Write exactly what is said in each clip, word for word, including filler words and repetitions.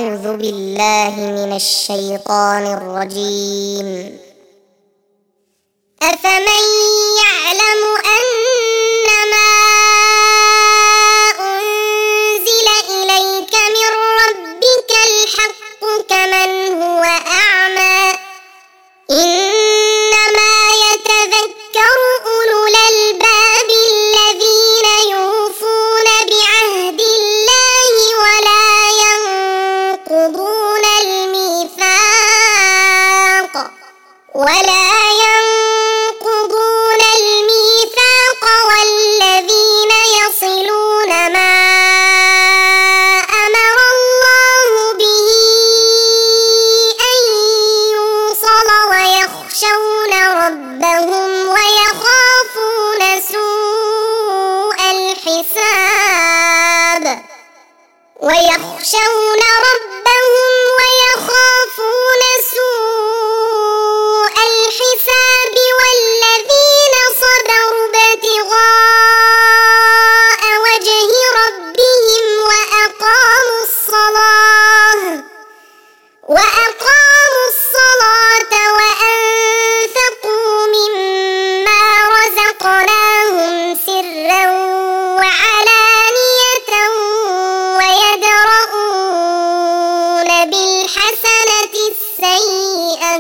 أعوذ بالله من الشيطان الرجيم. أفمن يعلم أنما أنزل إليك من ربك الحق كمن هو أعمى إنما يتذكر أولو الألباب الذين يوفون بعهد الله ولا ينقضون الميثاق ولا ينقضون الميثاق والذين يصلون ما أمر الله به أن يوصل ويخشون ربهم ويخافون سوء الحساب ويخشون ربهم ويخافون سوء الحساب والذين صبروا ابتغاء وجه ربهم وأقاموا الصلاة وأقاموا الصلاة وأنفقوا مما رزقناهم سرا وعلانية ويدرؤون بالحسنة السيئة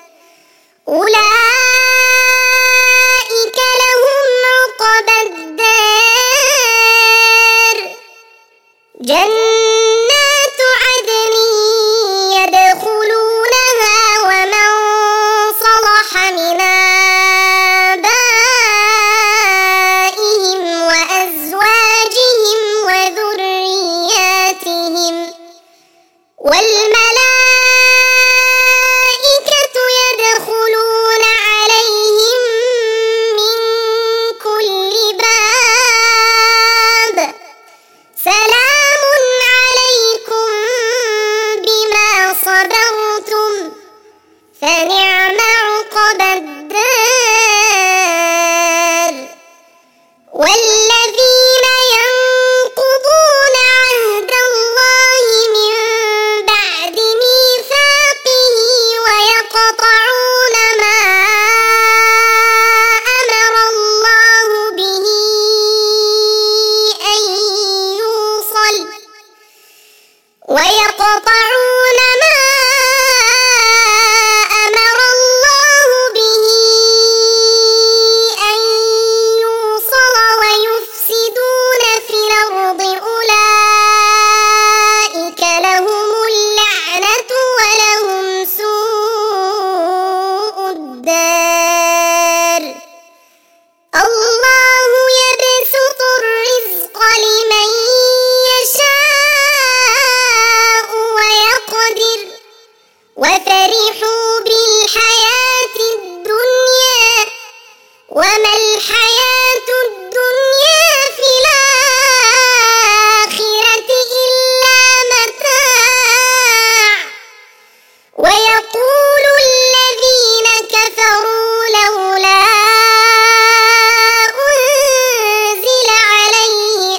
أولئك لهم عقبى الدار جنات عدن يدخلونها ومن صلح من آبائهم وأزواجهم وذرياتهم والملائكة يدخلون عليهم من كل باب سلام عليكم بما صبرتم فنعم عقبى الدار والذين ينقضون عهد الله من بعد ميثاقه ويقطعون ما أمر الله به أن يوصل ويقطعون ما أمر الله به أن يوصل ويفسدون في الأرض أولئك لهم اللعنة ولهم سوء الدار الله يبسط الرزق لمن يشاء ويقدر وفرحوا بالحياة الدنيا وما الحياة الدنيا في الآخرة إلا متاع ويقول الذين كفروا لولا أنزل عليه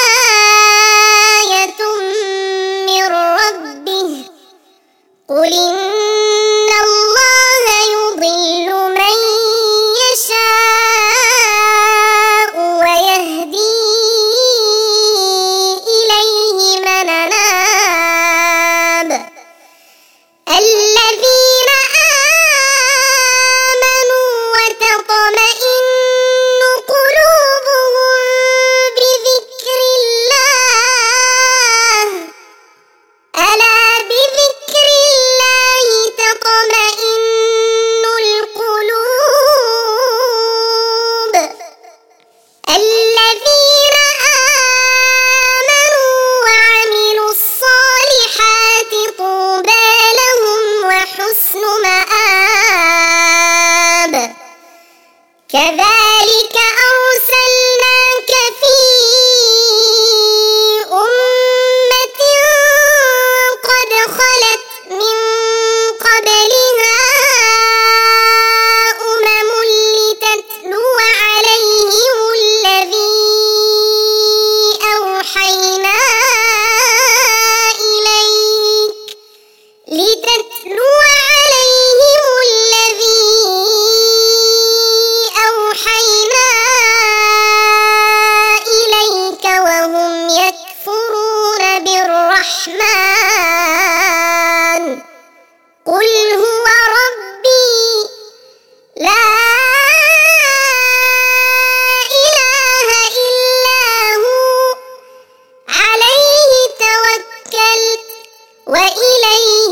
آية من ربه قل إن الله يضل من يشاء ويهدي إليه من أناب الذين آمنوا وتطمئن قلوبهم بذكر الله ألا بذكر الله تطمئن القلوب الذين آمنوا وعملوا الصالحات طوبى لهم وحسن مآب كذلك أرسلناك في أمة قد خلت من قبلها أمم لتتلو عليهم الذي أوحينا إليك لتتلو عليهم الذي أوحينا إليك وهم يكفرون بالرحمن قل هو ربي لا إله إلا هو عليه توكلت وإليه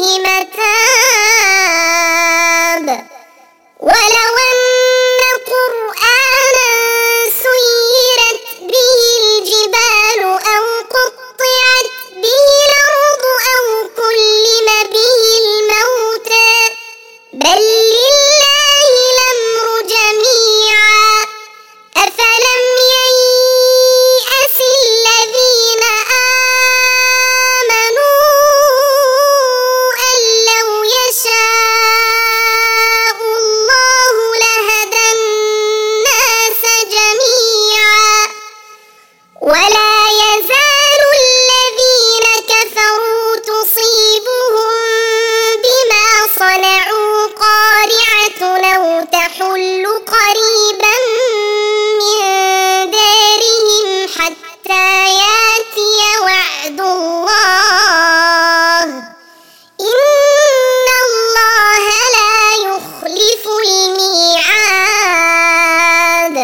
متاب ولو أن قرآنا سيرت به الجبال أو قطعت به الأرض أو كلم به الموتى بل لله الأمر جميعا أفلم ييأس الذين آمنوا أن لو يشاء الله لهدى الناس جميعا ولا يزال الذين كفروا تصيبهم بما صنعوا قارعة أو تحل قريبا من دارهم حتى ياتي وعد الله إن الله لا يخلف الميعاد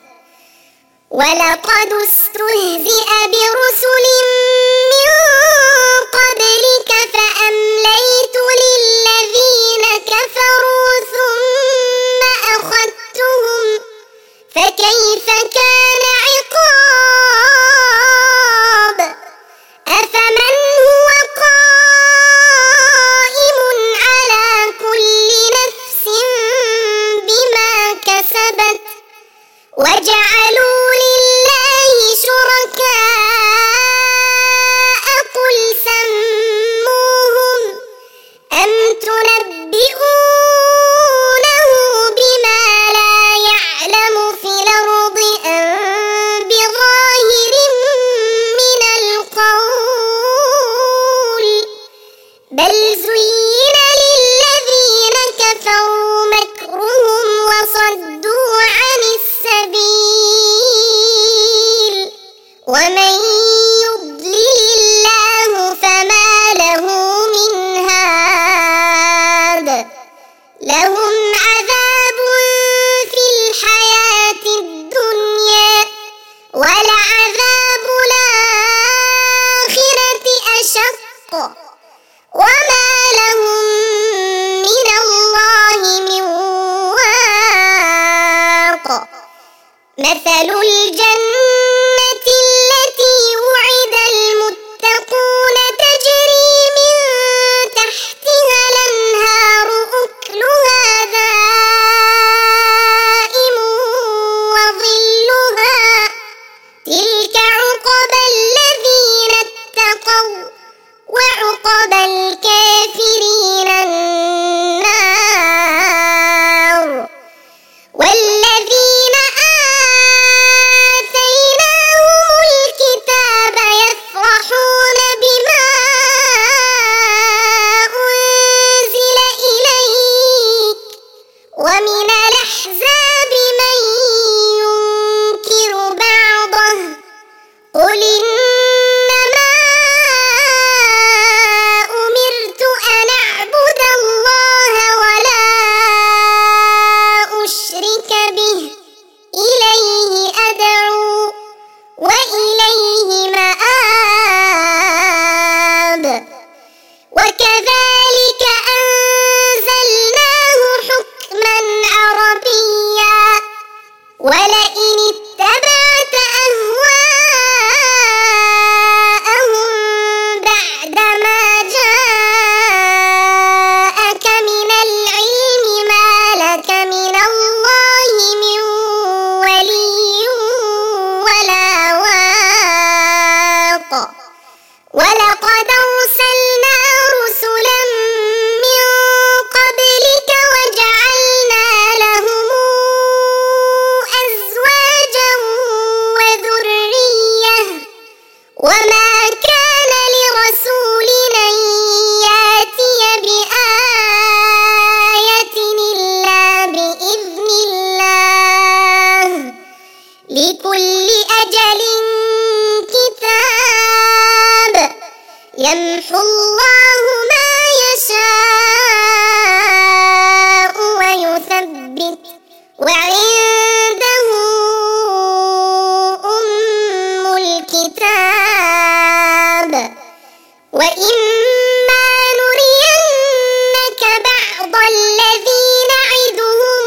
ولقد استهزئ برسل من قبلك فأمليت للذين كفروا ثم أخذتهم فكيف كان عقاب أفمن هو قائم على كل نفس بما كسبت وجعلوا لله شركاء قل سموهم أم تنبئونه بما لا يعلم في الأرض أم بظاهر من القول بل زين للذين كفروا مكرهم وصدوا عن السبيل ومن يضلل الله فما له من هاد لهم عذاب في الحياة الدنيا ولعذاب الآخرة أشق وما لهم من الله من واق مثل الجنة التي وعد المتقون تجري من تحتها الأنهار أكلها دائم وظلها تلك عقبى الذين اتقوا وعقبى الكافرين النار والذين آتيناهم الكتاب يفرحون بما أنزل إليك ومن الأحزاب من ينكر بعضه قل إنما أمرت أن أعبد الله يمحو الله ما يشاء ويثبت وعنده أم الكتاب وإما نرينك بعض الذي نعدهم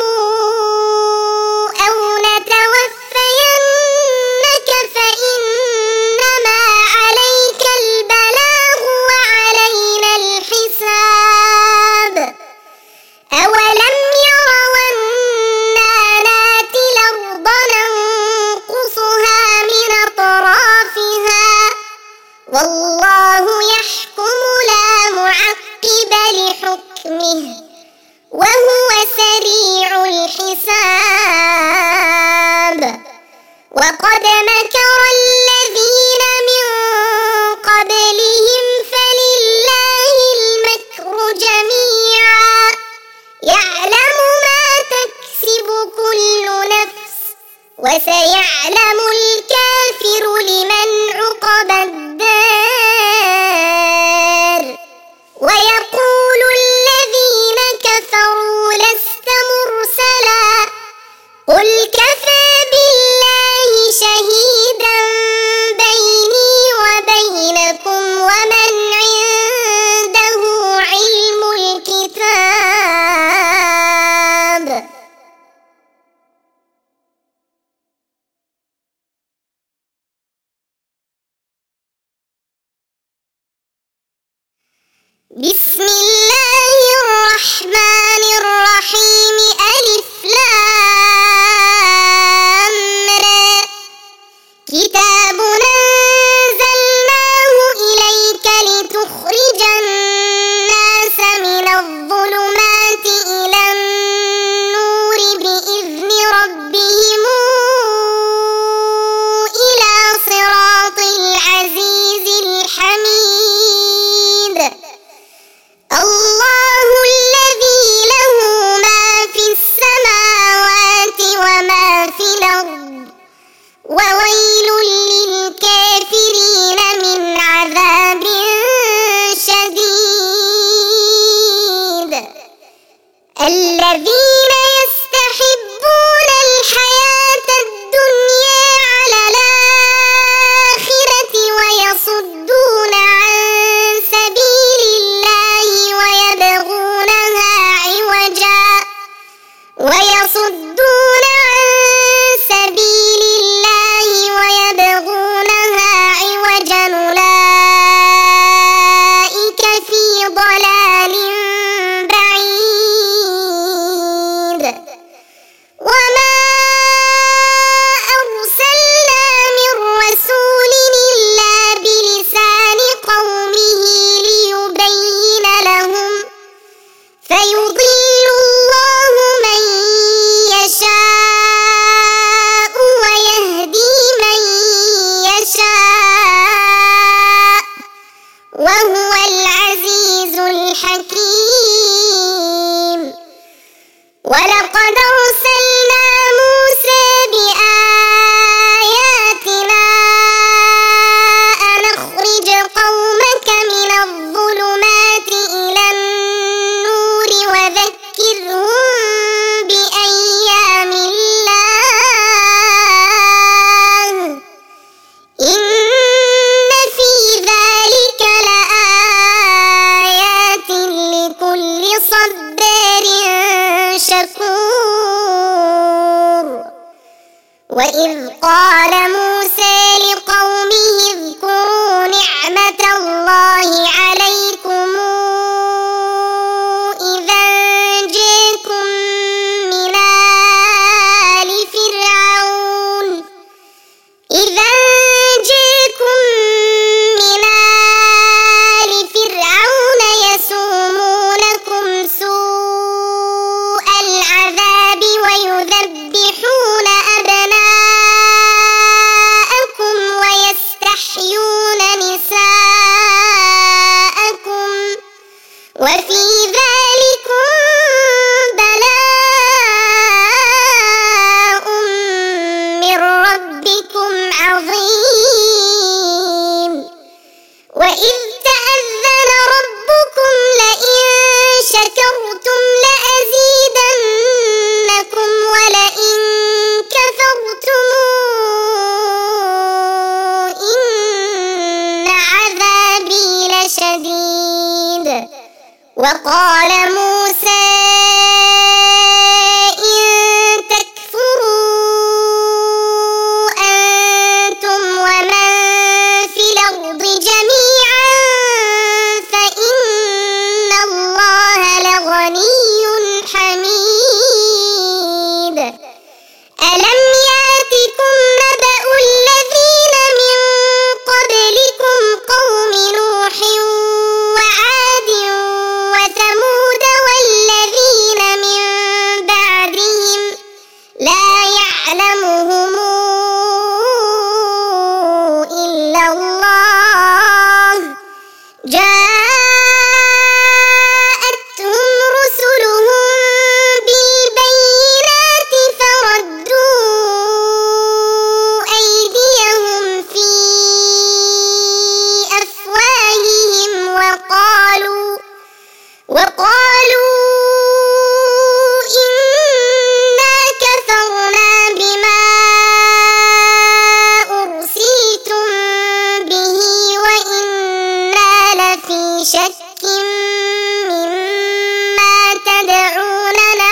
أو نتوفينك فإنما عليك البلاغ وعلينا الحساب أولم يروا أنا ناتي الأرض ننقصها من أطرافها والله يحكم لا معقب لحكمه وهو سريع الحساب وقد مكر الذين من قبلهم فلله المكر جميعا يعلم ما تكسب كل نفس وسيعلم الكافر لمن عقبى الدار ويقول الذين كفروا لست مرسلا قل كفى بالله شهيدا بيني وبينكم ومن عنده علم الكتاب بسم الله الرحمن الرحيم ألف لام را كتاب أنزلناه إليك لتخرج الناس من الظلمات إلى النور بإذن ربهم إلى صراط العزيز الحميد الله الذي له ما في السماوات وما في الأرض وويل للكافرين من عذاب شديد الذين يستحبون الحياة الدنيا على الآخرة ويصدون عن سبيل الله ويبغونها عوجا ويصدون عن سبيل الله ويبغونها عوجا أولئك في ضلال بعيد وما أرسلنا من رسول إلا بلسان قومه ليبين لهم فيضل الله من يشاء ويهدي من يشاء وهو العزيز الحكيم ولقد أرسلنا موسى بآياتنا أن أخرج قومك من الظلمات إلى النور وذكرهم بأيام الله إن في ذلك لآيات لكل صبار شكور وإذ قال موسى لقومه اذكروا نعمة الله عليكم إذا أنجاكم من آل فرعون إذا أنجاكم من آل فرعون يسومونكم سوء العذاب ويذبحون أبناءكم ويستحيون نساءكم وفي ذلكم بلاء من ربكم عظيم وإذ وقال موسى إن تكفروا أنتم ومن في الأرض جميعا فإن الله لغني حميد ألم يأتكم نبأ الذين من قبلكم قوم نوح وعاد وثمود والذين من بعدهم لا يعلمهم إلا الله جاءتهم رسلهم بالبينات فردوا أيديهم في أفواههم وقالوا وقالوا إنا كفرنا بما أرسلتم به وإنا لفي شك مما تدعوننا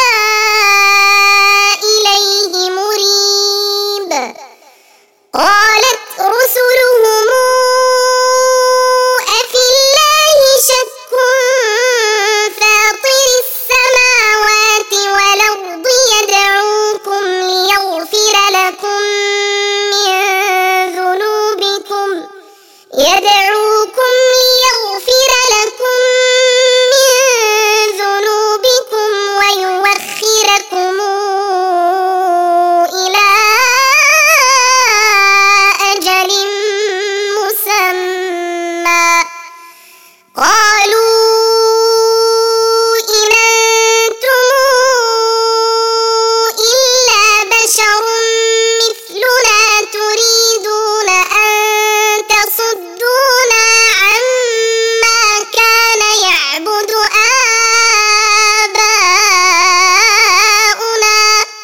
إليه مريب قالت رسلهم أفي الله شك فاطر السماوات والأرض يدعوكم ليغفر لكم من ذنوبكم يدعوكم ليغفر لكم من ذنوبكم ويؤخركم إلى أجل مسمى قالوا إن أنتم إلا بشر مثلنا تريدون أن تصدونا عما كان يعبد آباؤنا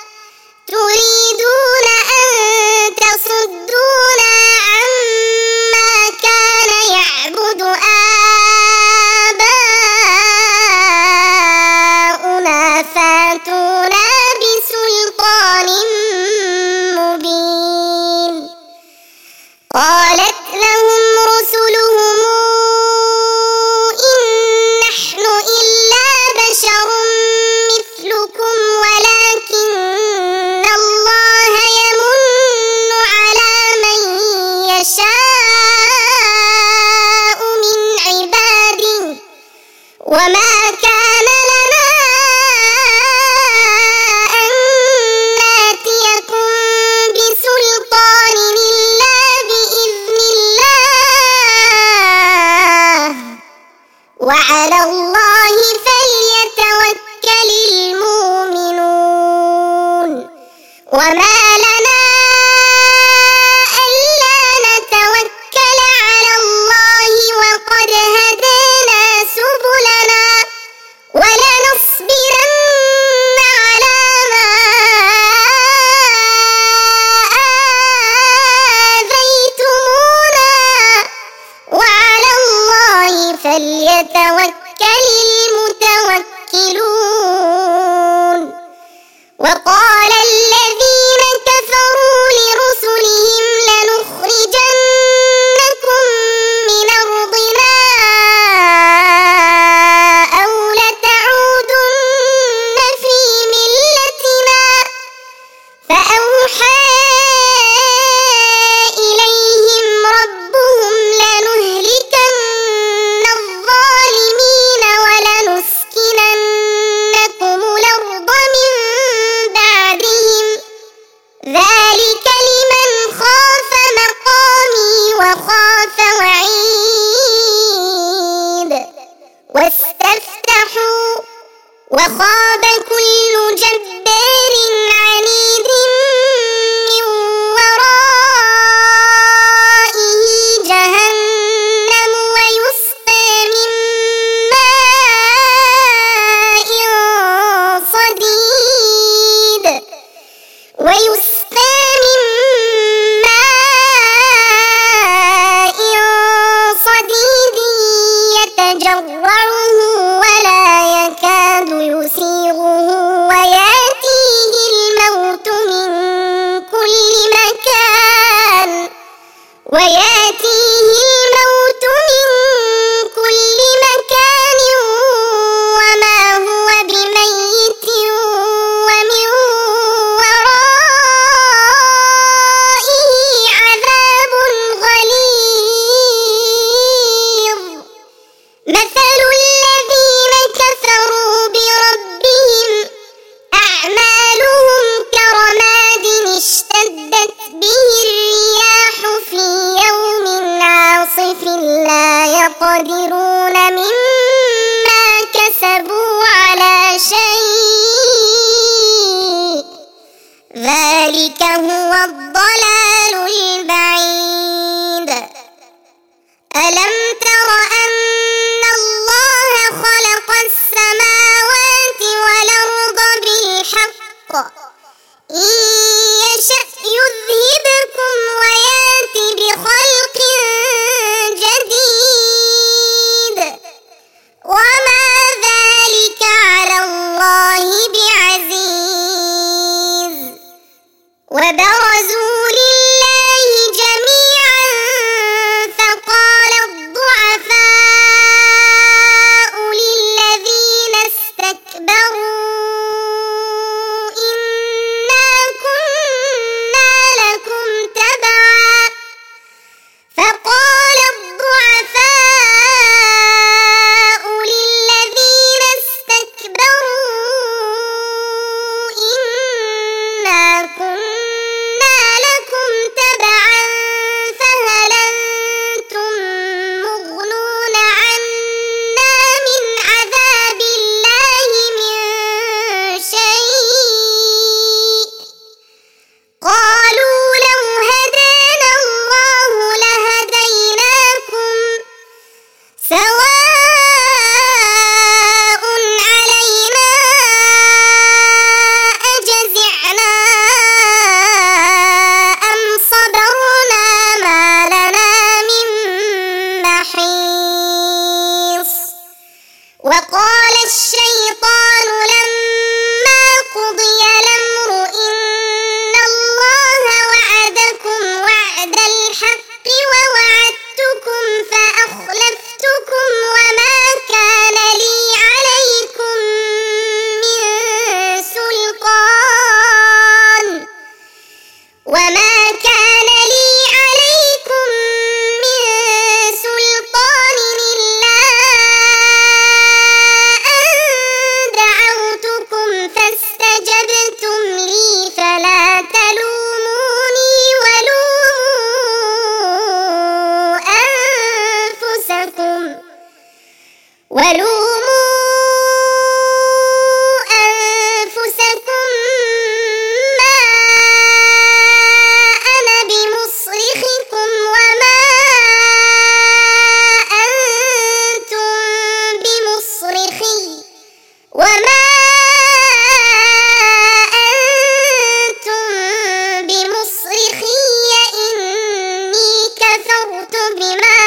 تريدون أن تصدونا عما كان يعبد آباؤنا فاتونا بسلطان مبين قالت لهم رسلهم إن نحن إلا بشر مثلكم ولكن الله يمن على من يشاء من عباده وما كان لنا أن نأتيكم بسلطان إلا بإذن الله وعلى الله فليتوكل المؤمنون وما لنا ألا نتوكل على الله وقد هدانا سبلنا ولنصبرن على ما آذيتمونا وعلى الله فليتوكل المتوكلون وقال الذين كفروا لرسلهم لنخرجنكم من أرضنا أو لتعودن في ملتنا فأوحى إليهم ربهم لنهلكن الظالمين ولنسكننكم الأرض من بعدهم ذلك لمن خاف مقامي وخاف وعيد واستفتحوا وخاب كل جبار عنيد من ورائه جهنم ويسقى من ماء صديد ويسقى من ماء صديد يتجرعه وياتيه الموت من كل مكان وما هو بميت ومن ورائه عذاب غليظ. مثل الذين كفروا بربهم أعمالهم كرماد اشتدت به الرياح في يوم عاصف لا يقدرون مما كسبوا على شيء ذلك هو الضلال البعيد. ألم تر أن الله خلق السماوات والأرض بالحق إن يشأ يذهبكم ويات بخلق جديد وما ذلك على الله بعزيز. وبرزوا لله جميعا فقال الضعفاء للذين استكبروا إنا كنا لكم تبعا فقال الضعفاء للذين استكبروا إنا كنا لكم تبعا فهل أنتم مغنون عنا من عذاب الله من شيء قالوا لو هدانا الله لهديناكم سواء علينا أجزعنا أم صبرنا ما لنا من محيص. وقال الشيطان لما قضي الأمر إن الله وعدكم وعد الحق ووعدتكم فأخلفتكم وما كان لي عليكم من سلطان وما كان لي عليكم من سلطان إلا أن دعوتكم فاستجبتم لي فلا تلوموني ولوموا أنفسكم ولوموا أنفسكم ما أنا بمصرخكم وما أنتم بمصرخي وما أنتم بمصرخي إني كفرت بما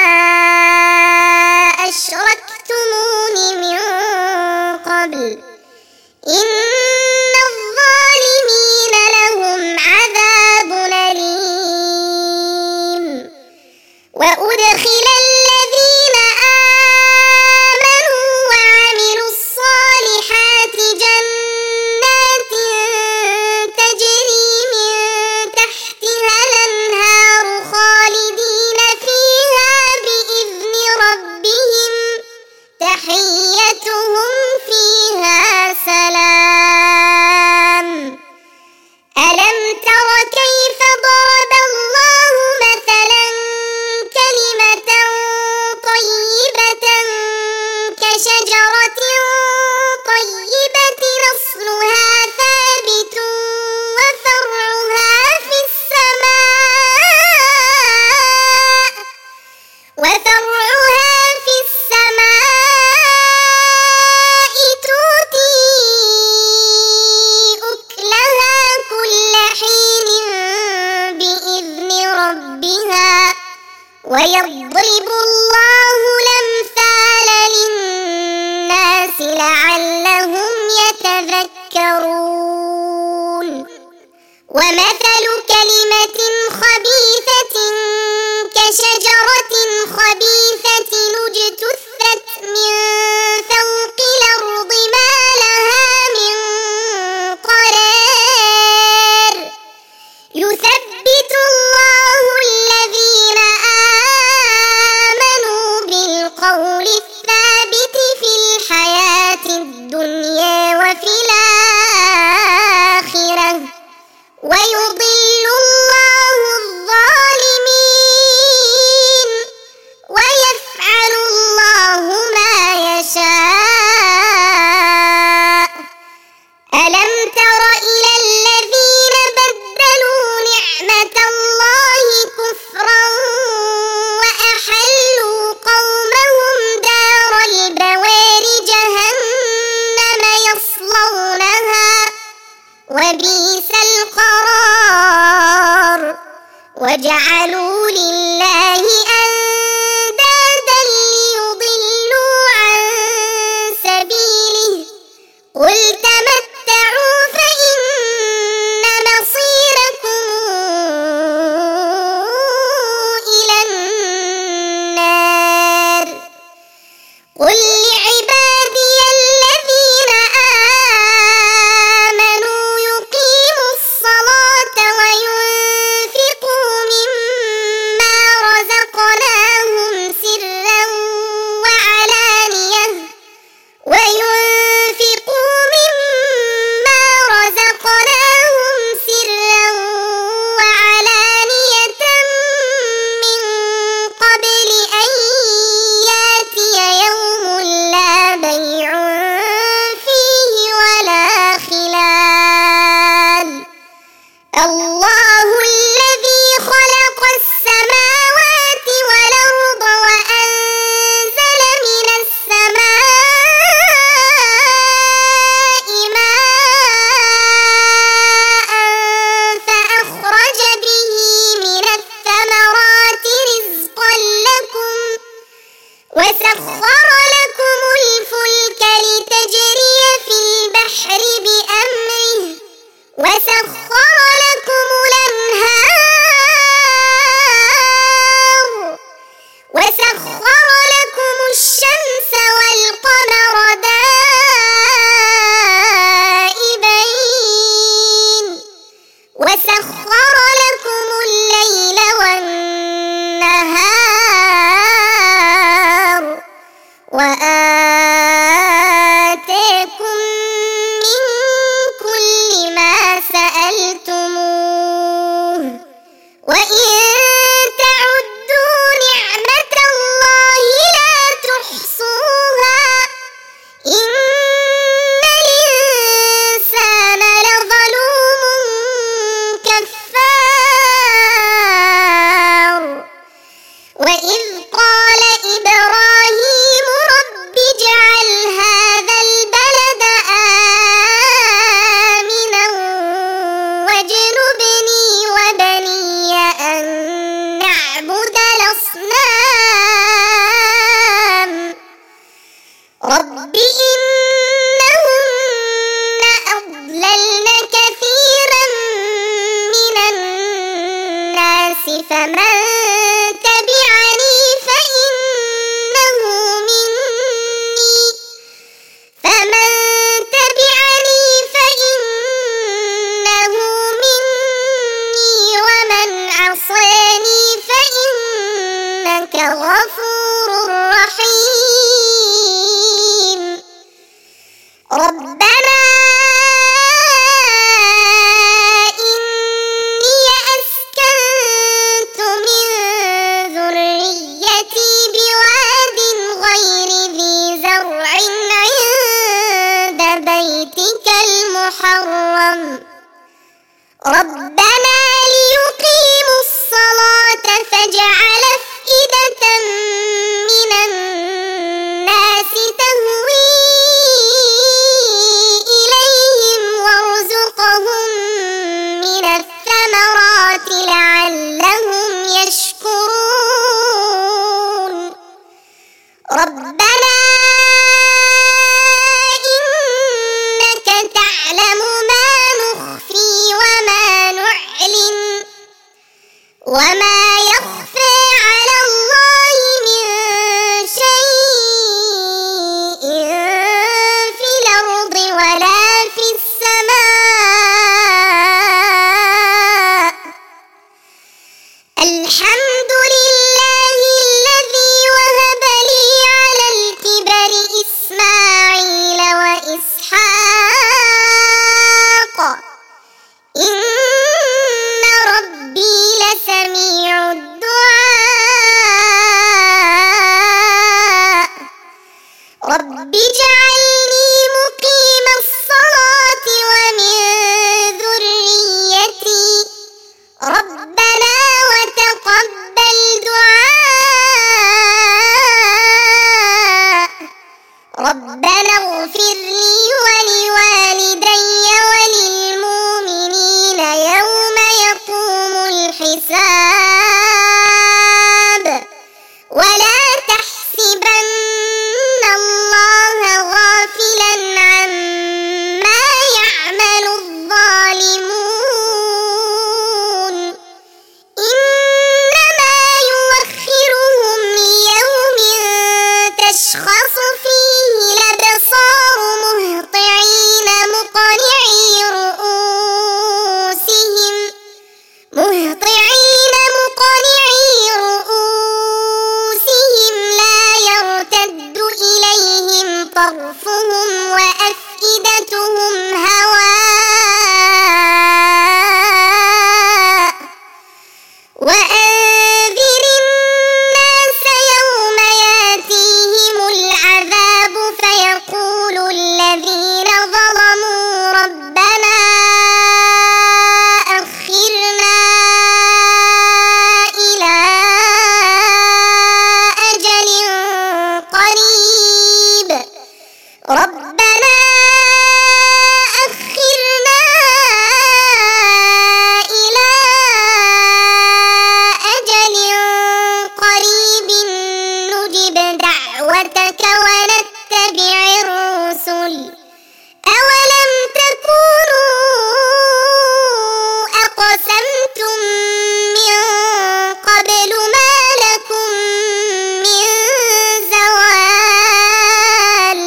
أشركتمون من قبل إن الظالمين لهم عذاب أليم. وأدخل الذين آمنوا وعملوا الصالحات جنات تجري من تحتها الأنهار خالدين فيها بإذن ربهم تحيتهم فيها سلام. ألم تر كيف ضرب الله مثلا كلمة طيبة كشجرة طيبة أصلها ثابت وفرعها في السماء وفرعها في السماء كانت من فوق الأرض ما لها من قرار يثبت الله الذين آمنوا بالقول الثابت في الحياة الدنيا وفي الآخرة ويضل الله الظالمين ويفعل الله ما يشاء. ألم تر إلى الذين بدلوا نعمة الله كفرا وأحلوا قومهم دار البوار جهنم يصلونها وبئس القرار وجعلوا لله أندادا ليضلوا عن سبيله قل تمتعوا فإن مصيركم إلى النار قل لعبادي الذين آمنوا يقيموا الصلاة وينفقوا مما رزقناهم سرا وعلانية وينفقوا مما رزقناهم سرا وعلانية من قبل أن يأتي يوم لا بيع فيه ولا خلال. الله الذي خلق السماوات والأرض وأنزل من السماء ماء فأخرج به من الثمرات رزقا لكم وسخر لكم الفلك لتجري في البحر بأمره وسخر لكم الأنهار وسخر لكم الشمس والقمر دائبين وسخر لكم الليل والنهار وآتاكم من كل ما سألتموه وإن تعدوا نعمة الله لا تحصوها إن الإنسان لظلوم كفار. وإذ قال إبراهيم رب اجعل هذا البلد آمنا واجنبني وبني أن نعبد الأصنام رب إنهن أضللن كثيرا من الناس فمن تبعني فإنه مني فمن تبعني فإنه مني ومن عصاني فإنك غفور رحيم. ربنا إني أسكنت من ذريتي بواد غير ذي زرع عند بيتك المحرم ربنا ليقيموا الصلاة فاجعل أفئدة من الناس تهوي إليهم وارزقهم من الثمرات لعلهم يشكرون. ربنا إنك تعلم ما نخفي وما نعلن وما يخفى على الله من شيء ربنا اغفر لي ولوالدي وللمؤمنين يوم يقوم الحساب ولا تحسبن الله غافلا عما يعمل الظالمون إنما يؤخرهم ليوم تشخص فيه الأبصار مهطعين مقنعي رؤوسهم مهطعين مقنعي رؤوسهم لا يرتد إليهم طرفهم وأفئدتهم هواء وأنذر الناس يوم يأتيهم العذاب فيقول الذين ظلموا ربنا أخرنا إلى أجل قريب ربنا أخرنا إلى أجل قريب نجب دعوتك ونتبع الرسل أولم تكونوا أقسمتم من قبل ما لكم من زوال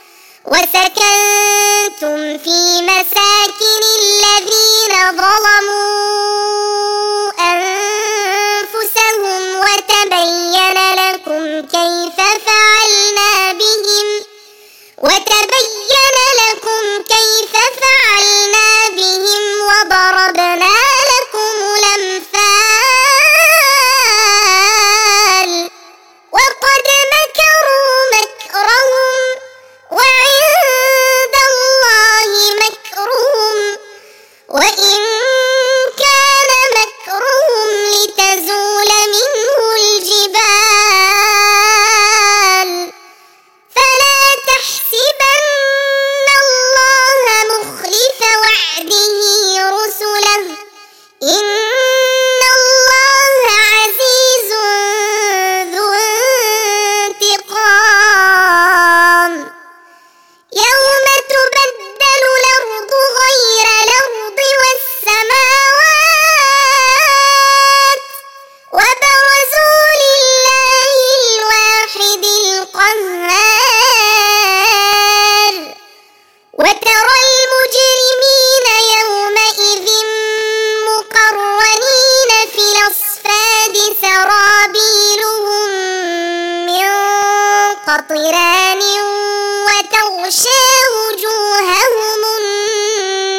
وسكنتم في مساكن الذين ظلموا أنفسهم وتبين لكم كيف فعلنا بهم وتبين لكم كيف فعلنا بهم وضربنا لكم الأمثال وقد مكروا مكرهم وعند الله مكرهم وإن كان مكرهم لتزول منه الجبال فلا تحسبن الله مخلف وعده رسله إن الله عزيز ذو انتقام يوم تبدل الأرض غير الأرض والسماوات وبرزوا لله الواحد القهار وترى المجرمين يومئذ مقرنين في الأصفاد سرابيلهم من قطران وتغشى وجوههم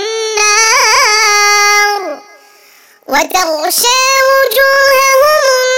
النار وتغشى وجوههم